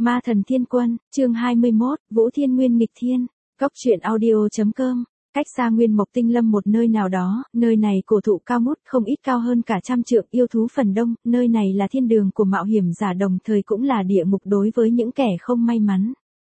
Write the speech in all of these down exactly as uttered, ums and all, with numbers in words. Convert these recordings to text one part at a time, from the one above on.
Ma thần thiên quân, chương hai mươi mốt, Vũ Thiên Nguyên nghịch thiên. Cốc truyện audio chấm com. Cách xa Nguyên Mộc Tinh Lâm một nơi nào đó, nơi này cổ thụ cao ngút không ít cao hơn cả trăm trượng, yêu thú phần đông, nơi này là thiên đường của mạo hiểm giả, đồng thời cũng là địa ngục đối với những kẻ không may mắn.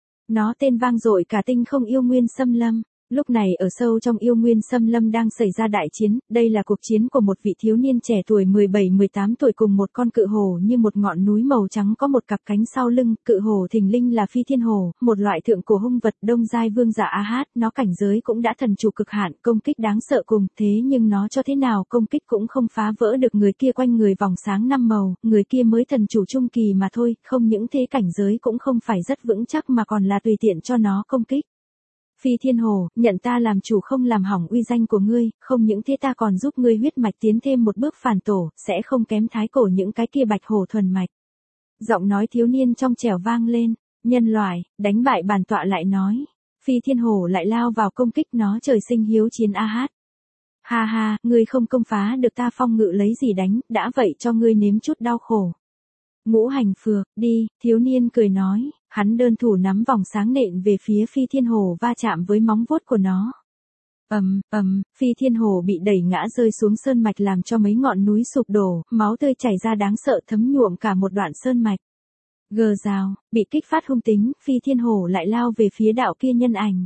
Nó tên vang dội cả tinh không yêu nguyên xâm lâm. Lúc này ở sâu trong yêu nguyên xâm lâm đang xảy ra đại chiến, đây là cuộc chiến của một vị thiếu niên trẻ tuổi mười bảy mười tám tuổi cùng một con cự hổ như một ngọn núi màu trắng có một cặp cánh sau lưng. Cự hổ thình lình là phi thiên hổ, một loại thượng cổ hung vật đông giai vương giả A Hát, nó cảnh giới cũng đã thần chủ cực hạn, công kích đáng sợ cùng, thế nhưng nó cho thế nào công kích cũng không phá vỡ được người kia quanh người vòng sáng năm màu, người kia mới thần chủ trung kỳ mà thôi, không những thế cảnh giới cũng không phải rất vững chắc mà còn là tùy tiện cho nó công kích. Phi thiên hổ, nhận ta làm chủ không làm hỏng uy danh của ngươi, không những thế ta còn giúp ngươi huyết mạch tiến thêm một bước phản tổ, sẽ không kém thái cổ những cái kia bạch hổ thuần mạch. Giọng nói thiếu niên trong trẻo vang lên, nhân loại, đánh bại bản tọa lại nói. Phi thiên hổ lại lao vào công kích nó, trời sinh hiếu chiến A Hát. Ha ha, ngươi không công phá được ta phong ngự lấy gì đánh, đã vậy cho ngươi nếm chút đau khổ. Ngũ hành phược, đi, thiếu niên cười nói, hắn đơn thủ nắm vòng sáng nện về phía phi thiên hổ va chạm với móng vuốt của nó. Ầm, ầm, phi thiên hổ bị đẩy ngã rơi xuống sơn mạch làm cho mấy ngọn núi sụp đổ, máu tươi chảy ra đáng sợ thấm nhuộm cả một đoạn sơn mạch. Gờ rào, bị kích phát hung tính, phi thiên hổ lại lao về phía đạo kia nhân ảnh.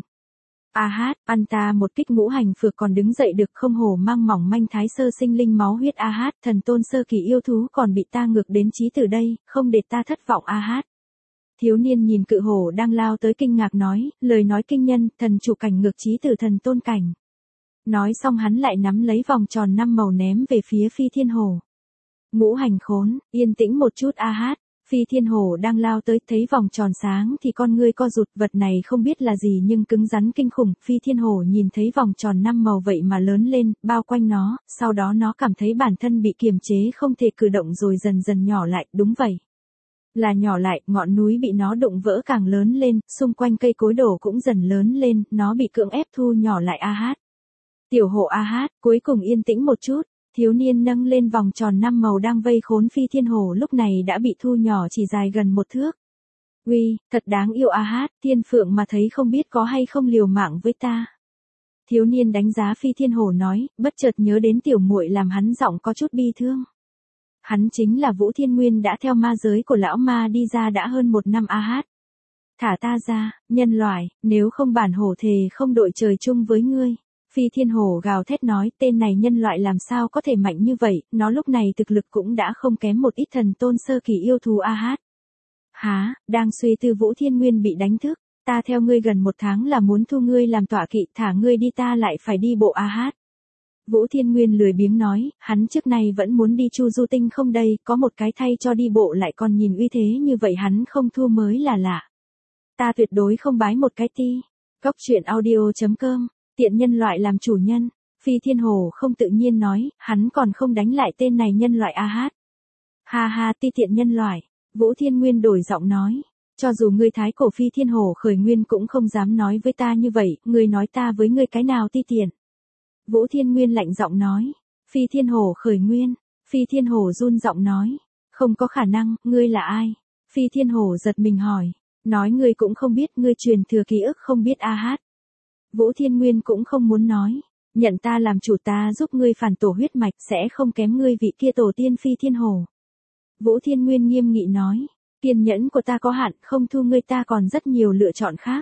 A Hát, ăn ta một kích ngũ hành phược còn đứng dậy được không, hổ mang mỏng manh thái sơ sinh linh máu huyết A Hát, thần tôn sơ kỳ yêu thú còn bị ta ngược đến chí từ đây, không để ta thất vọng A Hát. Thiếu niên nhìn cự hổ đang lao tới kinh ngạc nói, lời nói kinh nhân, thần chủ cảnh ngược chí từ thần tôn cảnh. Nói xong hắn lại nắm lấy vòng tròn năm màu ném về phía phi thiên hổ. Ngũ hành khốn, yên tĩnh một chút A Hát. Phi thiên hổ đang lao tới, thấy vòng tròn sáng thì con ngươi co rụt, vật này không biết là gì nhưng cứng rắn kinh khủng. Phi thiên hổ nhìn thấy vòng tròn năm màu vậy mà lớn lên, bao quanh nó, sau đó nó cảm thấy bản thân bị kiềm chế không thể cử động rồi dần dần nhỏ lại, đúng vậy. Là nhỏ lại, ngọn núi bị nó đụng vỡ càng lớn lên, xung quanh cây cối đổ cũng dần lớn lên, nó bị cưỡng ép thu nhỏ lại A Hát. Tiểu hổ A Hát, cuối cùng yên tĩnh một chút. Thiếu niên nâng lên vòng tròn năm màu đang vây khốn phi thiên hổ lúc này đã bị thu nhỏ chỉ dài gần một thước. Uy, thật đáng yêu A Hát, thiên phượng mà thấy không biết có hay không liều mạng với ta. Thiếu niên đánh giá phi thiên hổ nói, bất chợt nhớ đến tiểu muội làm hắn giọng có chút bi thương. Hắn chính là Vũ Thiên Nguyên đã theo ma giới của lão ma đi ra đã hơn một năm A Hát. Thả ta ra, nhân loại, nếu không bản hổ thề không đội trời chung với ngươi. Phi thiên hổ gào thét nói, tên này nhân loại làm sao có thể mạnh như vậy, nó lúc này thực lực cũng đã không kém một ít thần tôn sơ kỳ yêu thú A Hát. Há, đang suy tư Vũ Thiên Nguyên bị đánh thức, ta theo ngươi gần một tháng là muốn thu ngươi làm tọa kỵ, thả ngươi đi ta lại phải đi bộ A Hát. Vũ Thiên Nguyên lười biếng nói, hắn trước nay vẫn muốn đi Chu Du Tinh không đây, có một cái thay cho đi bộ lại còn nhìn uy thế như vậy hắn không thua mới là lạ. Ta tuyệt đối không bái một cái ti. Cốc truyện audio chấm com. Tiện nhân loại làm chủ nhân, phi thiên hổ không tự nhiên nói, hắn còn không đánh lại tên này nhân loại A Hát. Ha ha ti tiện nhân loại, Vũ Thiên Nguyên đổi giọng nói, cho dù ngươi thái cổ phi thiên hổ khởi nguyên cũng không dám nói với ta như vậy, ngươi nói ta với ngươi cái nào ti tiện. Vũ Thiên Nguyên lạnh giọng nói, phi thiên hổ khởi nguyên, phi thiên hổ run giọng nói, không có khả năng, ngươi là ai? Phi thiên hổ giật mình hỏi, nói ngươi cũng không biết, ngươi truyền thừa ký ức không biết A Hát. Vũ Thiên Nguyên cũng không muốn nói, nhận ta làm chủ ta giúp ngươi phản tổ huyết mạch sẽ không kém ngươi vị kia tổ tiên phi thiên hổ. Vũ Thiên Nguyên nghiêm nghị nói, kiên nhẫn của ta có hạn, không thu ngươi ta còn rất nhiều lựa chọn khác.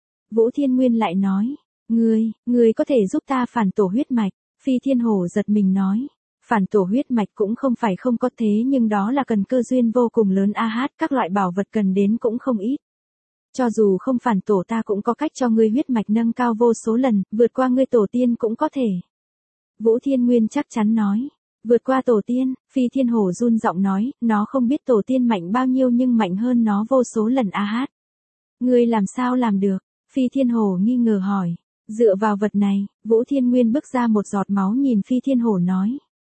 Vũ Thiên Nguyên lại nói, ngươi, ngươi có thể giúp ta phản tổ huyết mạch, phi thiên hổ giật mình nói, phản tổ huyết mạch cũng không phải không có thế nhưng đó là cần cơ duyên vô cùng lớn A Hát, các loại bảo vật cần đến cũng không ít. Cho dù không phản tổ ta cũng có cách cho ngươi huyết mạch nâng cao vô số lần, vượt qua ngươi tổ tiên cũng có thể. Vũ Thiên Nguyên chắc chắn nói, vượt qua tổ tiên, phi thiên hổ run giọng nói, nó không biết tổ tiên mạnh bao nhiêu nhưng mạnh hơn nó vô số lần A Hát. Ngươi làm sao làm được? Phi thiên hổ nghi ngờ hỏi, dựa vào vật này, Vũ Thiên Nguyên bước ra một giọt máu nhìn phi thiên hổ nói.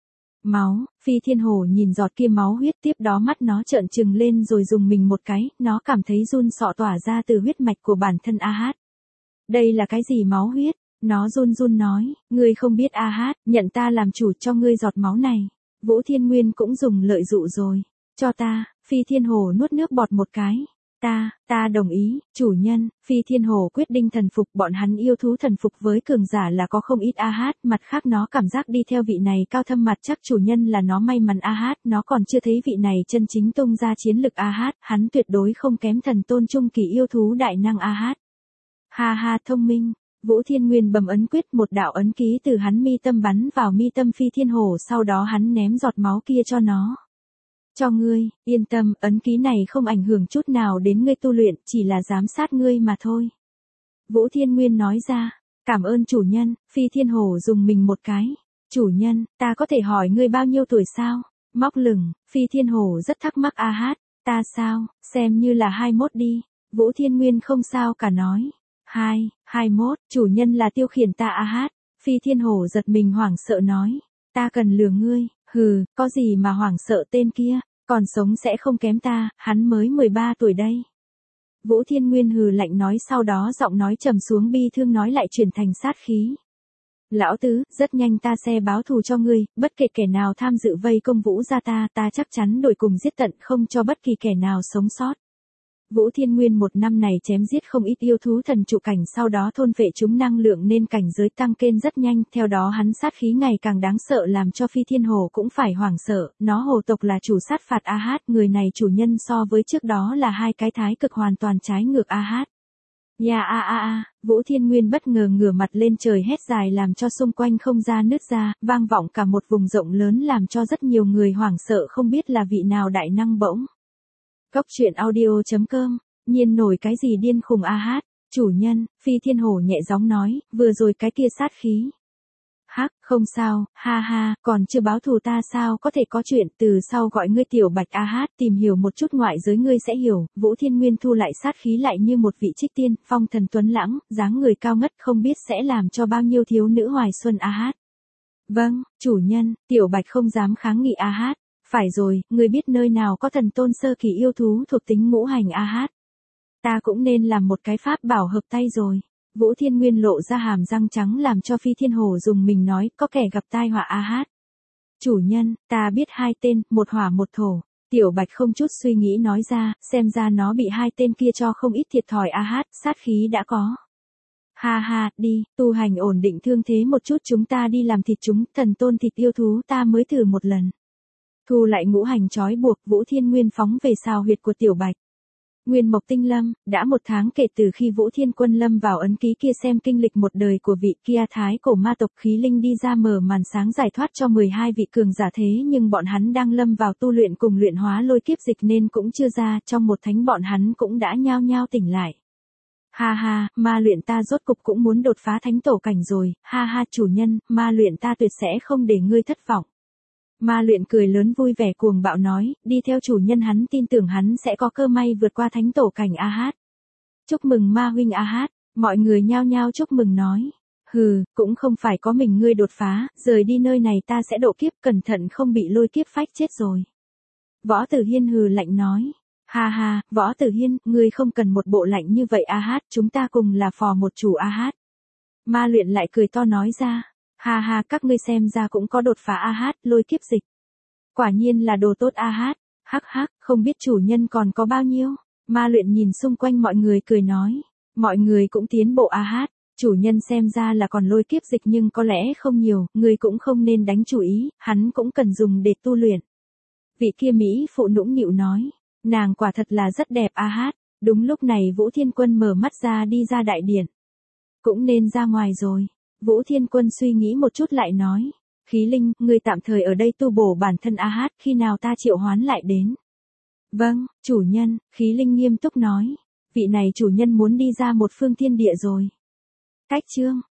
Máu, phi thiên hổ nhìn giọt kia máu huyết tiếp đó mắt nó trợn trừng lên rồi dùng mình một cái, nó cảm thấy run sọ tỏa ra từ huyết mạch của bản thân A Hát. Đây là cái gì máu huyết? Nó run run nói, ngươi không biết A Hát, nhận ta làm chủ cho ngươi giọt máu này. Vũ Thiên Nguyên cũng dùng lợi dụ rồi. Cho ta, phi thiên hổ nuốt nước bọt một cái. Ta, ta đồng ý, chủ nhân. Phi Thiên Hổ quyết định thần phục, bọn hắn yêu thú thần phục với cường giả là có không ít a hát, mặt khác nó cảm giác đi theo vị này cao thâm mặt chắc chủ nhân là nó may mắn a hát, nó còn chưa thấy vị này chân chính tung ra chiến lực a hát, hắn tuyệt đối không kém thần tôn trung kỳ yêu thú đại năng a hát. Ha ha, thông minh. Vũ Thiên Nguyên bấm ấn quyết, một đạo ấn ký từ hắn mi tâm bắn vào mi tâm Phi Thiên Hổ, sau đó hắn ném giọt máu kia cho nó. Cho ngươi, yên tâm, ấn ký này không ảnh hưởng chút nào đến ngươi tu luyện, chỉ là giám sát ngươi mà thôi. Vũ Thiên Nguyên nói ra, cảm ơn chủ nhân. Phi Thiên Hổ dùng mình một cái. Chủ nhân, ta có thể hỏi ngươi bao nhiêu tuổi sao? Móc lửng. Phi Thiên Hổ rất thắc mắc a hát, ta sao, xem như là hai mốt đi. Vũ Thiên Nguyên không sao cả nói. Hai, hai mốt, chủ nhân là tiêu khiển ta a hát. Phi Thiên Hổ giật mình hoảng sợ nói, ta cần lừa ngươi, hừ, có gì mà hoảng sợ, tên kia, còn sống sẽ không kém ta, hắn mới mười ba tuổi đây. Vũ Thiên Nguyên hừ lạnh nói, sau đó giọng nói trầm xuống bi thương nói lại chuyển thành sát khí. Lão tứ, rất nhanh ta sẽ báo thù cho ngươi, bất kể kẻ nào tham dự vây công Vũ gia ta, ta chắc chắn đổi cùng giết tận, không cho bất kỳ kẻ nào sống sót. Vũ Thiên Nguyên một năm này chém giết không ít yêu thú thần trụ cảnh, sau đó thôn phệ chúng năng lượng nên cảnh giới tăng lên rất nhanh, theo đó hắn sát khí ngày càng đáng sợ làm cho Phi Thiên Hổ cũng phải hoảng sợ, nó hồ tộc là chủ sát phạt a hát, người này chủ nhân so với trước đó là hai cái thái cực hoàn toàn trái ngược a hát. Ya a a a, Vũ Thiên Nguyên bất ngờ ngửa mặt lên trời hét dài làm cho xung quanh không gian nứt ra, vang vọng cả một vùng rộng lớn làm cho rất nhiều người hoảng sợ không biết là vị nào đại năng bỗng. Cốc truyện audio chấm com, nhiên nổi cái gì điên khùng a hát, chủ nhân. Phi Thiên Hổ nhẹ giọng nói, vừa rồi cái kia sát khí. Hắc, không sao, ha ha, còn chưa báo thù ta sao có thể có chuyện, từ sau gọi ngươi tiểu bạch a hát, tìm hiểu một chút ngoại giới ngươi sẽ hiểu. Vũ Thiên Nguyên thu lại sát khí lại như một vị trích tiên, phong thần tuấn lãng, dáng người cao ngất không biết sẽ làm cho bao nhiêu thiếu nữ hoài xuân a hát. Vâng, chủ nhân. Tiểu bạch không dám kháng nghị a hát. Phải rồi, ngươi biết nơi nào có thần tôn sơ kỳ yêu thú thuộc tính ngũ hành a hát. Ta cũng nên làm một cái pháp bảo hợp tay rồi. Vũ Thiên Nguyên lộ ra hàm răng trắng làm cho Phi Thiên Hổ dùng mình nói, có kẻ gặp tai họa a hát. Chủ nhân, ta biết hai tên, một hỏa một thổ. Tiểu Bạch không chút suy nghĩ nói ra, xem ra nó bị hai tên kia cho không ít thiệt thòi a hát, sát khí đã có. Ha ha, đi, tu hành ổn định thương thế một chút, chúng ta đi làm thịt chúng, thần tôn thịt yêu thú ta mới thử một lần. Thu lại ngũ hành trói buộc, Vũ Thiên Nguyên phóng về xào huyệt của Tiểu Bạch. Nguyên Mộc Tinh Lâm, đã một tháng kể từ khi Vũ Thiên Quân lâm vào ấn ký kia xem kinh lịch một đời của vị kia thái cổ ma tộc khí linh đi ra mở màn sáng giải thoát cho mười hai vị cường giả, thế nhưng bọn hắn đang lâm vào tu luyện cùng luyện hóa lôi kiếp dịch nên cũng chưa ra, trong một thánh bọn hắn cũng đã nhao nhao tỉnh lại. Ha ha, ma luyện ta rốt cục cũng muốn đột phá thánh tổ cảnh rồi, ha ha chủ nhân, ma luyện ta tuyệt sẽ không để ngươi thất vọng. Ma luyện cười lớn vui vẻ cuồng bạo nói, đi theo chủ nhân hắn tin tưởng hắn sẽ có cơ may vượt qua thánh tổ cảnh a hát. Chúc mừng ma huynh a hát, mọi người nhao nhao chúc mừng nói. Hừ, cũng không phải có mình ngươi đột phá, rời đi nơi này ta sẽ độ kiếp, cẩn thận không bị lôi kiếp phách chết rồi. Võ Tử Hiên hừ lạnh nói. Ha ha, Võ Tử Hiên, ngươi không cần một bộ lạnh như vậy a hát, chúng ta cùng là phò một chủ a hát. Ma luyện lại cười to nói ra. Ha ha, các ngươi xem ra cũng có đột phá a hát, lôi kiếp dịch. Quả nhiên là đồ tốt a hát, hắc hắc, không biết chủ nhân còn có bao nhiêu. Ma luyện nhìn xung quanh mọi người cười nói, mọi người cũng tiến bộ a hát, chủ nhân xem ra là còn lôi kiếp dịch nhưng có lẽ không nhiều, ngươi cũng không nên đánh chủ ý, hắn cũng cần dùng để tu luyện. Vị kia Mỹ phụ nũng nịu nói, nàng quả thật là rất đẹp a hát. Đúng lúc này Vũ Thiên Quân mở mắt ra đi ra đại điện. Cũng nên ra ngoài rồi. Vũ Thiên Quân suy nghĩ một chút lại nói, khí linh, ngươi tạm thời ở đây tu bổ bản thân a hát, khi nào ta triệu hoán lại đến. Vâng, chủ nhân, khí linh nghiêm túc nói, vị này chủ nhân muốn đi ra một phương thiên địa rồi. Cách chương.